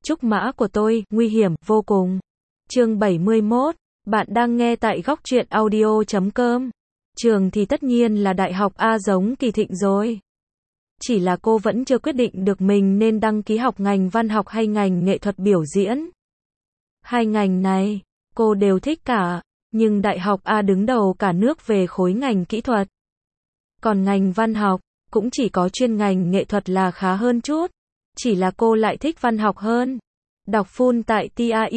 Trúc mã của tôi, nguy hiểm, vô cùng. Chương 71, bạn đang nghe tại góc truyện audio.com. Trường thì tất nhiên là Đại học A giống Kỳ Thịnh rồi. Chỉ là cô vẫn chưa quyết định được mình nên đăng ký học ngành văn học hay ngành nghệ thuật biểu diễn. Hai ngành này, cô đều thích cả, nhưng Đại học A đứng đầu cả nước về khối ngành kỹ thuật. Còn ngành văn học, cũng chỉ có chuyên ngành nghệ thuật là khá hơn chút. Chỉ là cô lại thích văn học hơn. Đọc full tại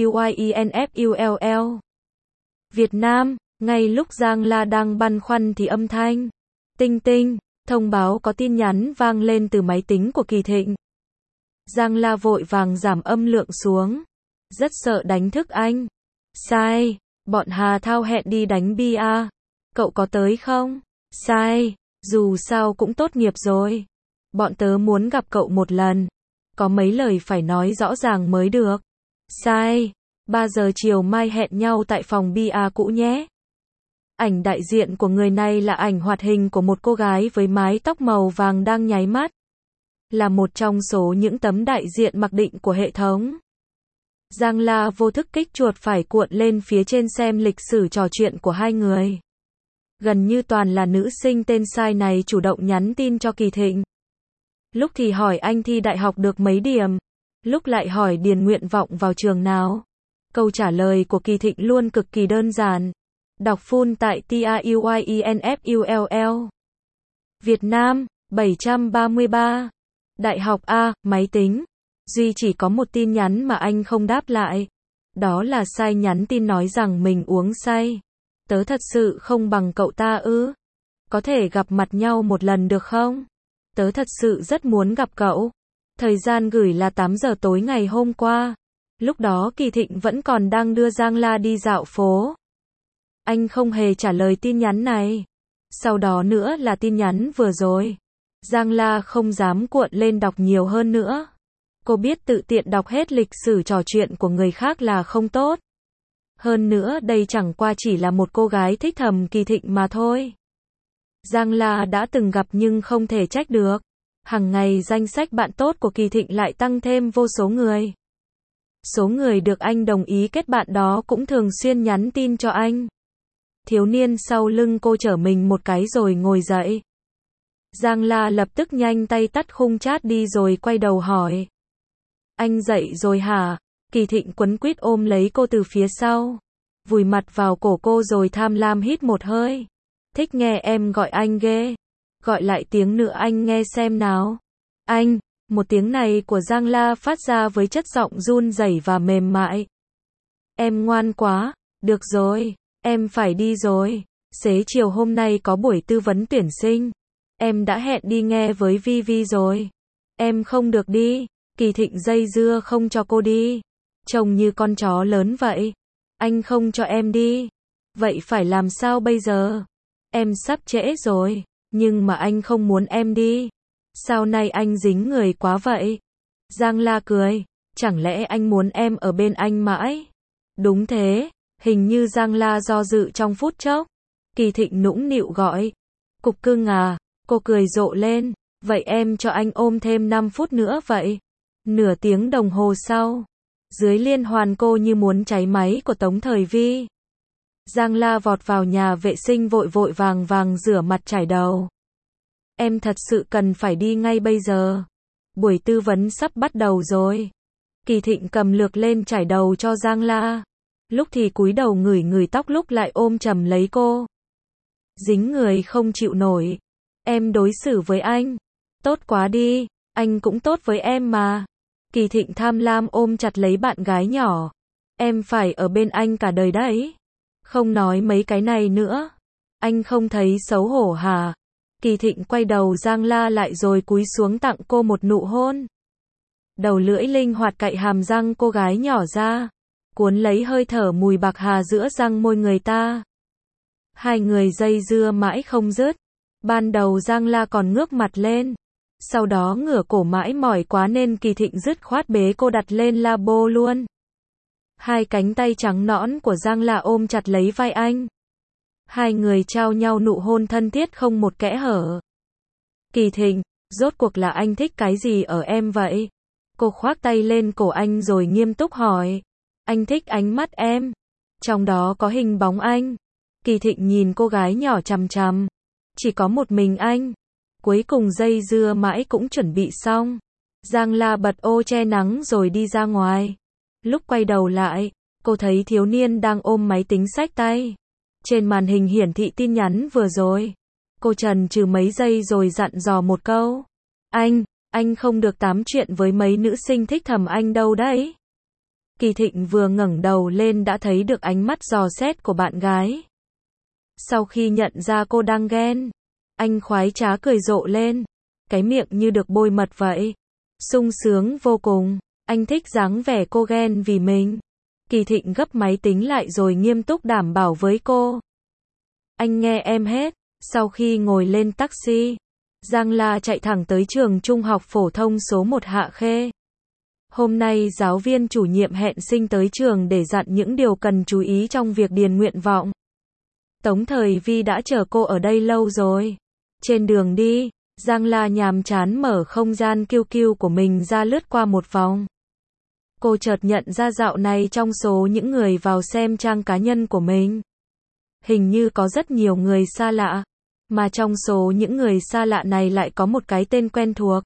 TAUYINFULL. Việt Nam, ngay lúc Giang La đang băn khoăn thì âm thanh tinh tinh, thông báo có tin nhắn vang lên từ máy tính của Kỳ Thịnh. Giang La vội vàng giảm âm lượng xuống. Rất sợ đánh thức anh. Sai, bọn Hà Thao hẹn đi đánh bia. Cậu có tới không? Sai, dù sao cũng tốt nghiệp rồi. Bọn tớ muốn gặp cậu một lần. Có mấy lời phải nói rõ ràng mới được. Sai, 3 giờ chiều mai hẹn nhau tại phòng bia cũ nhé. Ảnh đại diện của người này là ảnh hoạt hình của một cô gái với mái tóc màu vàng đang nháy mắt. Là một trong số những tấm đại diện mặc định của hệ thống. Giang La vô thức kích chuột phải cuộn lên phía trên xem lịch sử trò chuyện của hai người. Gần như toàn là nữ sinh tên Sai này chủ động nhắn tin cho Kỳ Thịnh. Lúc thì hỏi anh thi đại học được mấy điểm, lúc lại hỏi điền nguyện vọng vào trường nào. Câu trả lời của Kỳ Thịnh luôn cực kỳ đơn giản. Đọc full tại TAUYINFULL. Việt Nam, 733. Đại học A, máy tính. Duy chỉ có một tin nhắn mà anh không đáp lại. Đó là Sai nhắn tin nói rằng mình uống say. Tớ thật sự không bằng cậu ta ư. Có thể gặp mặt nhau một lần được không? Tớ thật sự rất muốn gặp cậu. Thời gian gửi là 8 giờ tối ngày hôm qua. Lúc đó Kỳ Thịnh vẫn còn đang đưa Giang La đi dạo phố. Anh không hề trả lời tin nhắn này. Sau đó nữa là tin nhắn vừa rồi. Giang La không dám cuộn lên đọc nhiều hơn nữa. Cô biết tự tiện đọc hết lịch sử trò chuyện của người khác là không tốt. Hơn nữa đây chẳng qua chỉ là một cô gái thích thầm Kỳ Thịnh mà thôi. Giang La đã từng gặp nhưng không thể trách được. Hằng ngày danh sách bạn tốt của Kỳ Thịnh lại tăng thêm vô số người. Số người được anh đồng ý kết bạn đó cũng thường xuyên nhắn tin cho anh. Thiếu niên sau lưng cô chở mình một cái rồi ngồi dậy. Giang La lập tức nhanh tay tắt khung chat đi rồi quay đầu hỏi. Anh dậy rồi hả? Kỳ Thịnh quấn quýt ôm lấy cô từ phía sau. Vùi mặt vào cổ cô rồi tham lam hít một hơi. Thích nghe em gọi anh ghê. Gọi lại tiếng nữa anh nghe xem nào. Anh, một tiếng này của Giang La phát ra với chất giọng run rẩy và mềm mại. Em ngoan quá, được rồi, em phải đi rồi. Xế chiều hôm nay có buổi tư vấn tuyển sinh. Em đã hẹn đi nghe với Vivi rồi. Em không được đi. Kỳ Thịnh dây dưa không cho cô đi. Trông như con chó lớn vậy. Anh không cho em đi. Vậy phải làm sao bây giờ? Em sắp trễ rồi. Nhưng mà anh không muốn em đi. Sao nay anh dính người quá vậy? Giang La cười. Chẳng lẽ anh muốn em ở bên anh mãi? Đúng thế. Hình như Giang La do dự trong phút chốc. Kỳ Thịnh nũng nịu gọi. Cục cưng à? Cô cười rộ lên. Vậy em cho anh ôm thêm 5 phút nữa vậy. Nửa tiếng đồng hồ sau. Dưới liên hoàn cô như muốn cháy máy của Tống Thời Vi. Giang La vọt vào nhà vệ sinh vội vội vàng vàng rửa mặt chải đầu. Em thật sự cần phải đi ngay bây giờ. Buổi tư vấn sắp bắt đầu rồi. Kỳ Thịnh cầm lược lên chải đầu cho Giang La. Lúc thì cúi đầu ngửi ngửi tóc lúc lại ôm chầm lấy cô. Dính người không chịu nổi. Em đối xử với anh tốt quá đi. Anh cũng tốt với em mà. Kỳ Thịnh tham lam ôm chặt lấy bạn gái nhỏ. Em phải ở bên anh cả đời đấy. Không nói mấy cái này nữa. Anh không thấy xấu hổ hả? Kỳ Thịnh quay đầu Giang La lại rồi cúi xuống tặng cô một nụ hôn. Đầu lưỡi linh hoạt cạy hàm răng cô gái nhỏ ra. Cuốn lấy hơi thở mùi bạc hà giữa răng môi người ta. Hai người dây dưa mãi không dứt. Ban đầu Giang La còn ngước mặt lên. Sau đó ngửa cổ mãi mỏi quá nên Kỳ Thịnh dứt khoát bế cô đặt lên labo luôn. Hai cánh tay trắng nõn của Giang La ôm chặt lấy vai anh. Hai người trao nhau nụ hôn thân thiết không một kẽ hở. Kỳ Thịnh, rốt cuộc là anh thích cái gì ở em vậy? Cô khoác tay lên cổ anh rồi nghiêm túc hỏi. Anh thích ánh mắt em. Trong đó có hình bóng anh. Kỳ Thịnh nhìn cô gái nhỏ chằm chằm. Chỉ có một mình anh. Cuối cùng dây dưa mãi cũng chuẩn bị xong. Giang La bật ô che nắng rồi đi ra ngoài. Lúc quay đầu lại, cô thấy thiếu niên đang ôm máy tính xách tay. Trên màn hình hiển thị tin nhắn vừa rồi. Cô chần chừ mấy giây rồi dặn dò một câu. Anh không được tám chuyện với mấy nữ sinh thích thầm anh đâu đấy. Kỳ Thịnh vừa ngẩng đầu lên đã thấy được ánh mắt dò xét của bạn gái. Sau khi nhận ra cô đang ghen, anh khoái trá cười rộ lên. Cái miệng như được bôi mật vậy. Sung sướng vô cùng. Anh thích dáng vẻ cô ghen vì mình. Kỳ Thịnh gấp máy tính lại rồi nghiêm túc đảm bảo với cô. Anh nghe em hết. Sau khi ngồi lên taxi, Giang La chạy thẳng tới trường trung học phổ thông số 1 Hạ Khê. Hôm nay giáo viên chủ nhiệm hẹn sinh tới trường để dặn những điều cần chú ý trong việc điền nguyện vọng. Tống Thời Vi đã chờ cô ở đây lâu rồi. Trên đường đi, Giang La nhàm chán mở không gian QQ của mình ra lướt qua một vòng. Cô chợt nhận ra dạo này trong số những người vào xem trang cá nhân của mình, hình như có rất nhiều người xa lạ. Mà trong số những người xa lạ này lại có một cái tên quen thuộc.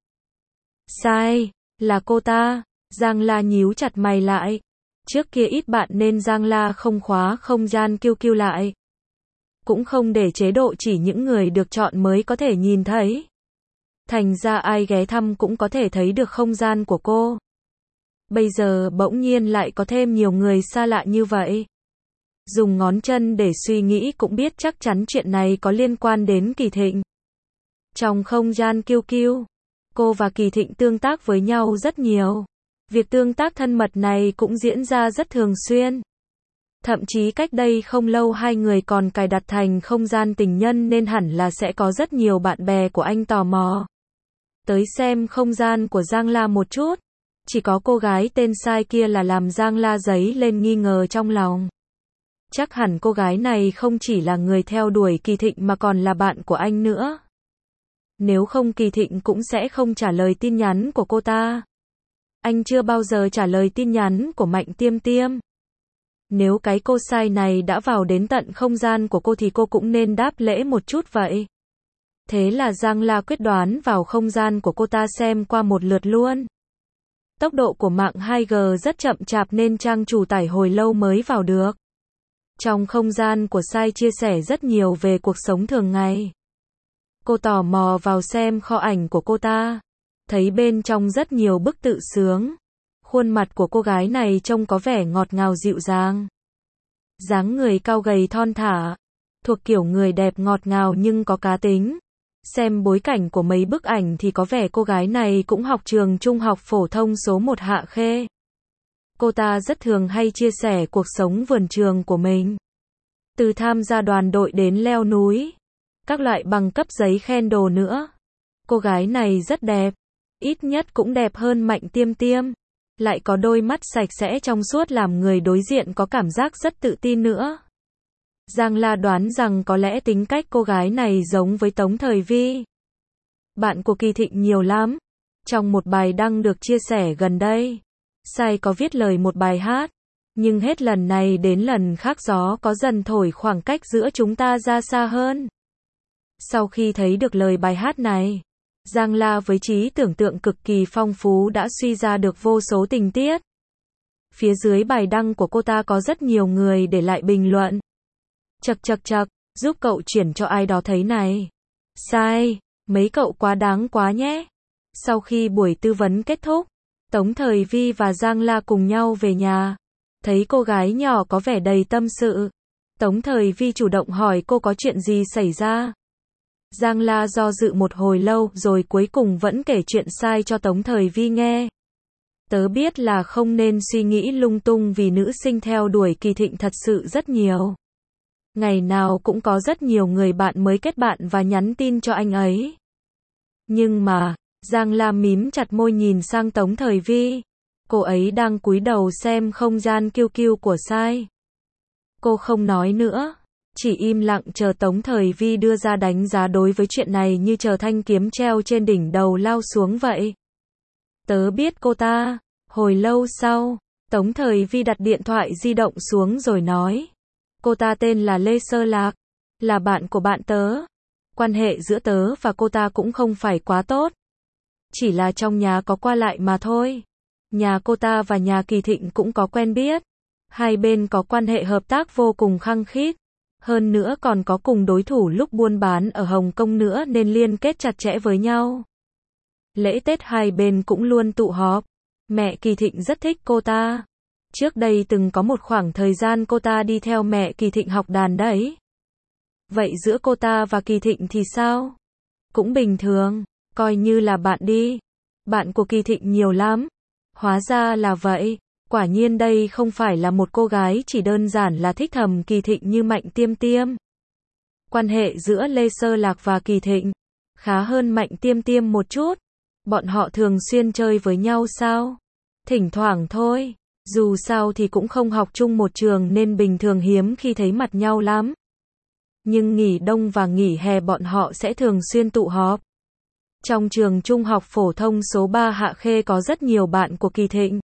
Sai, là cô ta. Giang La nhíu chặt mày lại. Trước kia ít bạn nên Giang La không khóa không gian QQ lại. Cũng không để chế độ chỉ những người được chọn mới có thể nhìn thấy. Thành ra ai ghé thăm cũng có thể thấy được không gian của cô. Bây giờ bỗng nhiên lại có thêm nhiều người xa lạ như vậy. Dùng ngón chân để suy nghĩ cũng biết chắc chắn chuyện này có liên quan đến Kỳ Thịnh. Trong không gian QQ, cô và Kỳ Thịnh tương tác với nhau rất nhiều. Việc tương tác thân mật này cũng diễn ra rất thường xuyên. Thậm chí cách đây không lâu hai người còn cài đặt thành không gian tình nhân nên hẳn là sẽ có rất nhiều bạn bè của anh tò mò tới xem không gian của Giang La một chút. Chỉ có cô gái tên Sai kia là làm Giang La dấy lên nghi ngờ trong lòng. Chắc hẳn cô gái này không chỉ là người theo đuổi Kỳ Thịnh mà còn là bạn của anh nữa. Nếu không Kỳ Thịnh cũng sẽ không trả lời tin nhắn của cô ta. Anh chưa bao giờ trả lời tin nhắn của Mạnh Tiêm Tiêm. Nếu cái cô Sai này đã vào đến tận không gian của cô thì cô cũng nên đáp lễ một chút vậy. Thế là Giang La quyết đoán vào không gian của cô ta xem qua một lượt luôn. Tốc độ của mạng 2G rất chậm chạp nên trang chủ tải hồi lâu mới vào được. Trong không gian của Sai chia sẻ rất nhiều về cuộc sống thường ngày. Cô tò mò vào xem kho ảnh của cô ta. Thấy bên trong rất nhiều bức tự sướng. Khuôn mặt của cô gái này trông có vẻ ngọt ngào dịu dàng. Dáng người cao gầy thon thả. Thuộc kiểu người đẹp ngọt ngào nhưng có cá tính. Xem bối cảnh của mấy bức ảnh thì có vẻ cô gái này cũng học trường trung học phổ thông số 1 Hạ Khê. Cô ta rất thường hay chia sẻ cuộc sống vườn trường của mình. Từ tham gia đoàn đội đến leo núi. Các loại bằng cấp giấy khen đồ nữa. Cô gái này rất đẹp. Ít nhất cũng đẹp hơn Mạnh Tiêm Tiêm. Lại có đôi mắt sạch sẽ trong suốt làm người đối diện có cảm giác rất tự tin nữa. Giang La đoán rằng có lẽ tính cách cô gái này giống với Tống Thời Vi. Bạn của Kỳ Thịnh nhiều lắm. Trong một bài đăng được chia sẻ gần đây, Sai có viết lời một bài hát. Nhưng hết lần này đến lần khác gió có dần thổi khoảng cách giữa chúng ta ra xa hơn. Sau khi thấy được lời bài hát này, Giang La với trí tưởng tượng cực kỳ phong phú đã suy ra được vô số tình tiết. Phía dưới bài đăng của cô ta có rất nhiều người để lại bình luận. Chậc, giúp cậu chuyển cho ai đó thấy này. Sai, mấy cậu quá đáng quá nhé. Sau khi buổi tư vấn kết thúc, Tống Thời Vi và Giang La cùng nhau về nhà. Thấy cô gái nhỏ có vẻ đầy tâm sự. Tống Thời Vi chủ động hỏi cô có chuyện gì xảy ra. Giang La do dự một hồi lâu rồi cuối cùng vẫn kể chuyện Sai cho Tống Thời Vi nghe. Tớ biết là không nên suy nghĩ lung tung vì nữ sinh theo đuổi Kỳ Thịnh thật sự rất nhiều. Ngày nào cũng có rất nhiều người bạn mới kết bạn và nhắn tin cho anh ấy. Nhưng mà, Giang La mím chặt môi nhìn sang Tống Thời Vi. Cô ấy đang cúi đầu xem không gian QQ của Sai. Cô không nói nữa, chỉ im lặng chờ Tống Thời Vi đưa ra đánh giá đối với chuyện này như chờ thanh kiếm treo trên đỉnh đầu lao xuống vậy. Tớ biết cô ta. Hồi lâu sau, Tống Thời Vi đặt điện thoại di động xuống rồi nói. Cô ta tên là Lê Sơ Lạc, là bạn của bạn tớ. Quan hệ giữa tớ và cô ta cũng không phải quá tốt. Chỉ là trong nhà có qua lại mà thôi. Nhà cô ta và nhà Kỳ Thịnh cũng có quen biết. Hai bên có quan hệ hợp tác vô cùng khăng khít. Hơn nữa còn có cùng đối thủ lúc buôn bán ở Hồng Kông nữa nên liên kết chặt chẽ với nhau. Lễ Tết hai bên cũng luôn tụ họp. Mẹ Kỳ Thịnh rất thích cô ta. Trước đây từng có một khoảng thời gian cô ta đi theo mẹ Kỳ Thịnh học đàn đấy. Vậy giữa cô ta và Kỳ Thịnh thì sao? Cũng bình thường, coi như là bạn đi. Bạn của Kỳ Thịnh nhiều lắm. Hóa ra là vậy. Quả nhiên đây không phải là một cô gái chỉ đơn giản là thích thầm Kỳ Thịnh như Mạnh Tiêm Tiêm. Quan hệ giữa Lê Sơ Lạc và Kỳ Thịnh khá hơn Mạnh Tiêm Tiêm một chút. Bọn họ thường xuyên chơi với nhau sao? Thỉnh thoảng thôi. Dù sao thì cũng không học chung một trường nên bình thường hiếm khi thấy mặt nhau lắm. Nhưng nghỉ đông và nghỉ hè bọn họ sẽ thường xuyên tụ họp. Trong trường trung học phổ thông số 3 Hạ Khê có rất nhiều bạn của Kỳ Thịnh.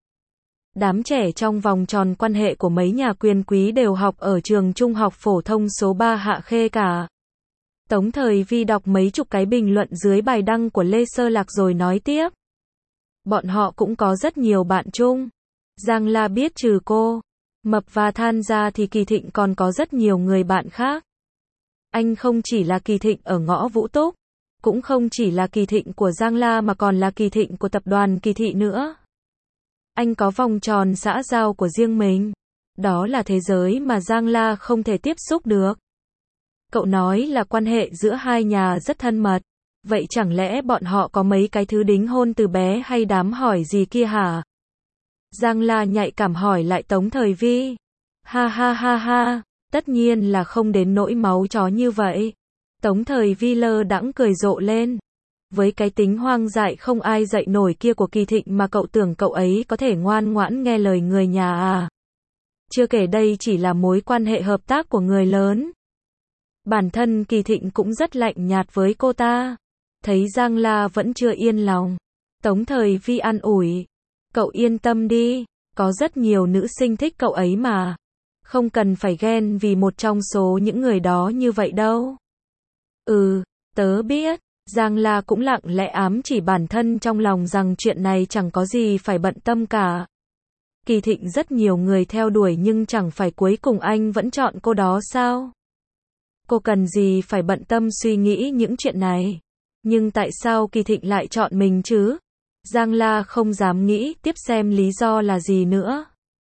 Đám trẻ trong vòng tròn quan hệ của mấy nhà quyền quý đều học ở trường trung học phổ thông số 3 Hạ Khê cả. Tống Thời Vi đọc mấy chục cái bình luận dưới bài đăng của Lê Sơ Lạc rồi nói tiếp. Bọn họ cũng có rất nhiều bạn chung. Giang La biết trừ cô, Mập và Than ra thì Kỳ Thịnh còn có rất nhiều người bạn khác. Anh không chỉ là Kỳ Thịnh ở ngõ Vũ Túc, cũng không chỉ là Kỳ Thịnh của Giang La mà còn là Kỳ Thịnh của tập đoàn Kỳ Thị nữa. Anh có vòng tròn xã giao của riêng mình. Đó là thế giới mà Giang La không thể tiếp xúc được. Cậu nói là quan hệ giữa hai nhà rất thân mật. Vậy chẳng lẽ bọn họ có mấy cái thứ đính hôn từ bé hay đám hỏi gì kia hả? Giang La nhạy cảm hỏi lại Tống Thời Vi. Ha ha ha ha, tất nhiên là không đến nỗi máu chó như vậy. Tống Thời Vi lơ đãng cười rộ lên. Với cái tính hoang dại không ai dạy nổi kia của Kỳ Thịnh mà cậu tưởng cậu ấy có thể ngoan ngoãn nghe lời người nhà à? Chưa kể đây chỉ là mối quan hệ hợp tác của người lớn. Bản thân Kỳ Thịnh cũng rất lạnh nhạt với cô ta. Thấy Giang La vẫn chưa yên lòng, Tống Thời Vi an ủi. Cậu yên tâm đi, có rất nhiều nữ sinh thích cậu ấy mà. Không cần phải ghen vì một trong số những người đó như vậy đâu. Tớ biết. Giang La cũng lặng lẽ ám chỉ bản thân trong lòng rằng chuyện này chẳng có gì phải bận tâm cả. Kỳ Thịnh rất nhiều người theo đuổi nhưng chẳng phải cuối cùng anh vẫn chọn cô đó sao? Cô cần gì phải bận tâm suy nghĩ những chuyện này? Nhưng tại sao Kỳ Thịnh lại chọn mình chứ? Giang La không dám nghĩ tiếp xem lý do là gì nữa.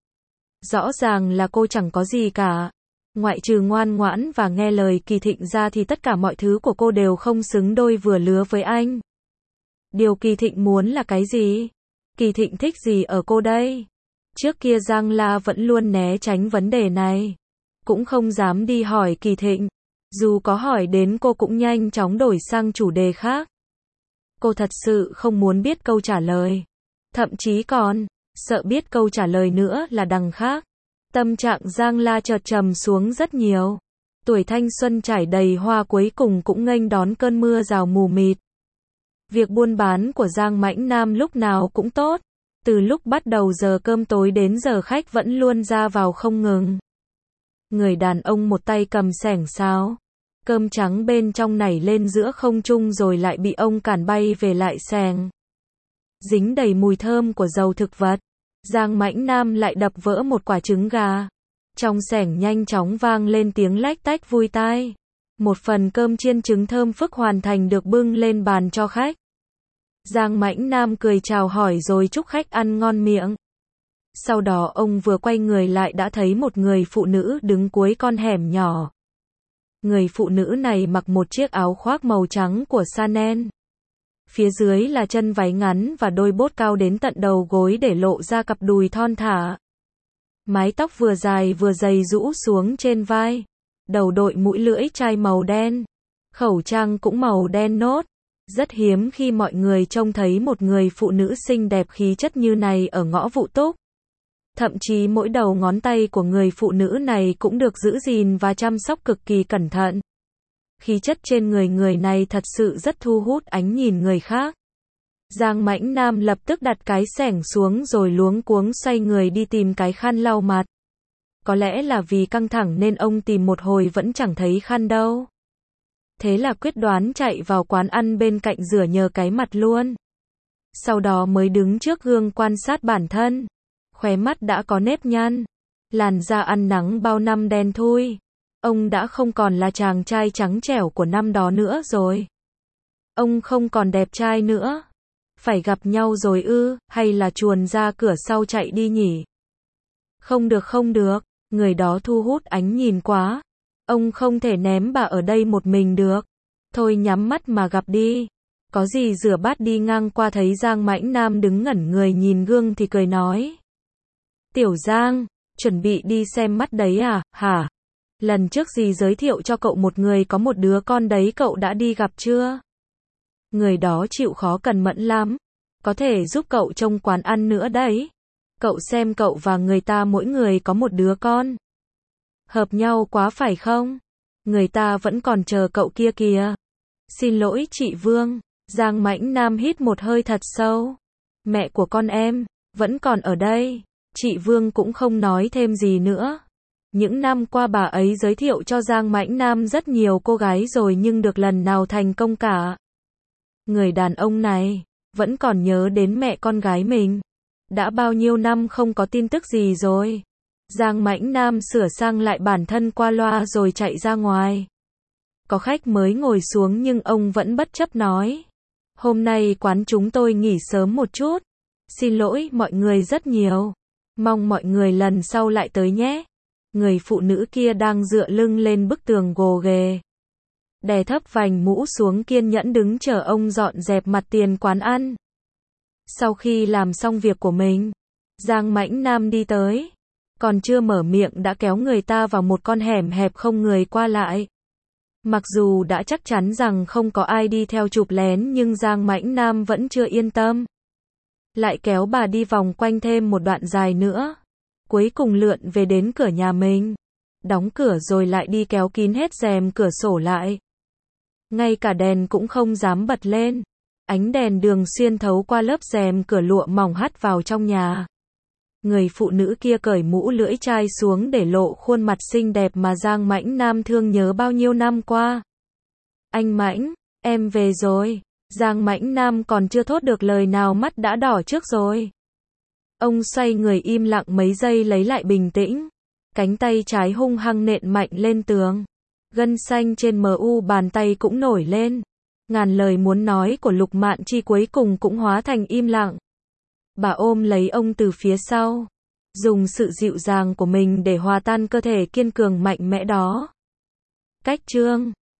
Rõ ràng là cô chẳng có gì cả. Ngoại trừ ngoan ngoãn và nghe lời Kỳ Thịnh ra thì tất cả mọi thứ của cô đều không xứng đôi vừa lứa với anh. Điều Kỳ Thịnh muốn là cái gì? Kỳ Thịnh thích gì ở cô đây? Trước kia Giang La vẫn luôn né tránh vấn đề này. Cũng không dám đi hỏi Kỳ Thịnh. Dù có hỏi đến cô cũng nhanh chóng đổi sang chủ đề khác. Cô thật sự không muốn biết câu trả lời. Thậm chí còn sợ biết câu trả lời nữa là đằng khác. Tâm trạng Giang La chợt trầm xuống rất nhiều. Tuổi thanh xuân trải đầy hoa cuối cùng cũng nghênh đón cơn mưa rào mù mịt. Việc buôn bán của Giang Mãnh Nam lúc nào cũng tốt. Từ lúc bắt đầu giờ cơm tối đến giờ khách vẫn luôn ra vào không ngừng. Người đàn ông một tay cầm xẻng xáo. Cơm trắng bên trong nảy lên giữa không trung rồi lại bị ông cản bay về lại xẻng. Dính đầy mùi thơm của dầu thực vật. Giang Mãnh Nam lại đập vỡ một quả trứng gà. Trong xẻng nhanh chóng vang lên tiếng lách tách vui tai. Một phần cơm chiên trứng thơm phức hoàn thành được bưng lên bàn cho khách. Giang Mãnh Nam cười chào hỏi rồi chúc khách ăn ngon miệng. Sau đó ông vừa quay người lại đã thấy một người phụ nữ đứng cuối con hẻm nhỏ. Người phụ nữ này mặc một chiếc áo khoác màu trắng của Chanel. Phía dưới là chân váy ngắn và đôi bốt cao đến tận đầu gối để lộ ra cặp đùi thon thả. Mái tóc vừa dài vừa dày rũ xuống trên vai. Đầu đội mũi lưỡi chai màu đen. Khẩu trang cũng màu đen nốt. Rất hiếm khi mọi người trông thấy một người phụ nữ xinh đẹp khí chất như này ở ngõ Vũ Túc. Thậm chí mỗi đầu ngón tay của người phụ nữ này cũng được giữ gìn và chăm sóc cực kỳ cẩn thận. Khí chất trên người người này thật sự rất thu hút ánh nhìn người khác. Giang Mãnh Nam lập tức đặt cái xẻng xuống rồi luống cuống xoay người đi tìm cái khăn lau mặt. Có lẽ là vì căng thẳng nên ông tìm một hồi vẫn chẳng thấy khăn đâu. Thế là quyết đoán chạy vào quán ăn bên cạnh rửa nhờ cái mặt luôn. Sau đó mới đứng trước gương quan sát bản thân. Khóe mắt đã có nếp nhăn. Làn da ăn nắng bao năm đen thui. Ông đã không còn là chàng trai trắng trẻo của năm đó nữa rồi. Ông không còn đẹp trai nữa. Phải gặp nhau rồi ư, hay là chuồn ra cửa sau chạy đi nhỉ? Không được không được, người đó thu hút ánh nhìn quá. Ông không thể ném bà ở đây một mình được. Thôi nhắm mắt mà gặp đi. Có gì rửa bát đi ngang qua thấy Giang Mãnh Nam đứng ngẩn người nhìn gương thì cười nói. Tiểu Giang, chuẩn bị đi xem mắt đấy à, hả? Lần trước dì giới thiệu cho cậu một người có một đứa con đấy cậu đã đi gặp chưa? Người đó chịu khó cần mẫn lắm. Có thể giúp cậu trông quán ăn nữa đấy. Cậu xem cậu và người ta mỗi người có một đứa con. Hợp nhau quá phải không? Người ta vẫn còn chờ cậu kia kìa. Xin lỗi chị Vương. Giang Mãnh Nam hít một hơi thật sâu. Mẹ của con em vẫn còn ở đây. Chị Vương cũng không nói thêm gì nữa. Những năm qua bà ấy giới thiệu cho Giang Mãnh Nam rất nhiều cô gái rồi nhưng được lần nào thành công cả. Người đàn ông này vẫn còn nhớ đến mẹ con gái mình. Đã bao nhiêu năm không có tin tức gì rồi. Giang Mãnh Nam sửa sang lại bản thân qua loa rồi chạy ra ngoài. Có khách mới ngồi xuống nhưng ông vẫn bất chấp nói. Hôm nay quán chúng tôi nghỉ sớm một chút. Xin lỗi mọi người rất nhiều. Mong mọi người lần sau lại tới nhé. Người phụ nữ kia đang dựa lưng lên bức tường gồ ghề. Đè thấp vành mũ xuống kiên nhẫn đứng chờ ông dọn dẹp mặt tiền quán ăn. Sau khi làm xong việc của mình, Giang Mãnh Nam đi tới. Còn chưa mở miệng đã kéo người ta vào một con hẻm hẹp không người qua lại. Mặc dù đã chắc chắn rằng không có ai đi theo chụp lén nhưng Giang Mãnh Nam vẫn chưa yên tâm. Lại kéo bà đi vòng quanh thêm một đoạn dài nữa. Cuối cùng lượn về đến cửa nhà mình. Đóng cửa rồi lại đi kéo kín hết rèm cửa sổ lại. Ngay cả đèn cũng không dám bật lên. Ánh đèn đường xuyên thấu qua lớp rèm cửa lụa mỏng hắt vào trong nhà. Người phụ nữ kia cởi mũ lưỡi chai xuống để lộ khuôn mặt xinh đẹp mà Giang Mãnh Nam thương nhớ bao nhiêu năm qua. Anh Mãnh, em về rồi. Giang Mãnh Nam còn chưa thốt được lời nào mắt đã đỏ trước rồi. Ông xoay người im lặng mấy giây lấy lại bình tĩnh. Cánh tay trái hung hăng nện mạnh lên tường. Gân xanh trên mu bàn tay cũng nổi lên. Ngàn lời muốn nói của Lục Mạn Chi cuối cùng cũng hóa thành im lặng. Bà ôm lấy ông từ phía sau. Dùng sự dịu dàng của mình để hòa tan cơ thể kiên cường mạnh mẽ đó. Cách chương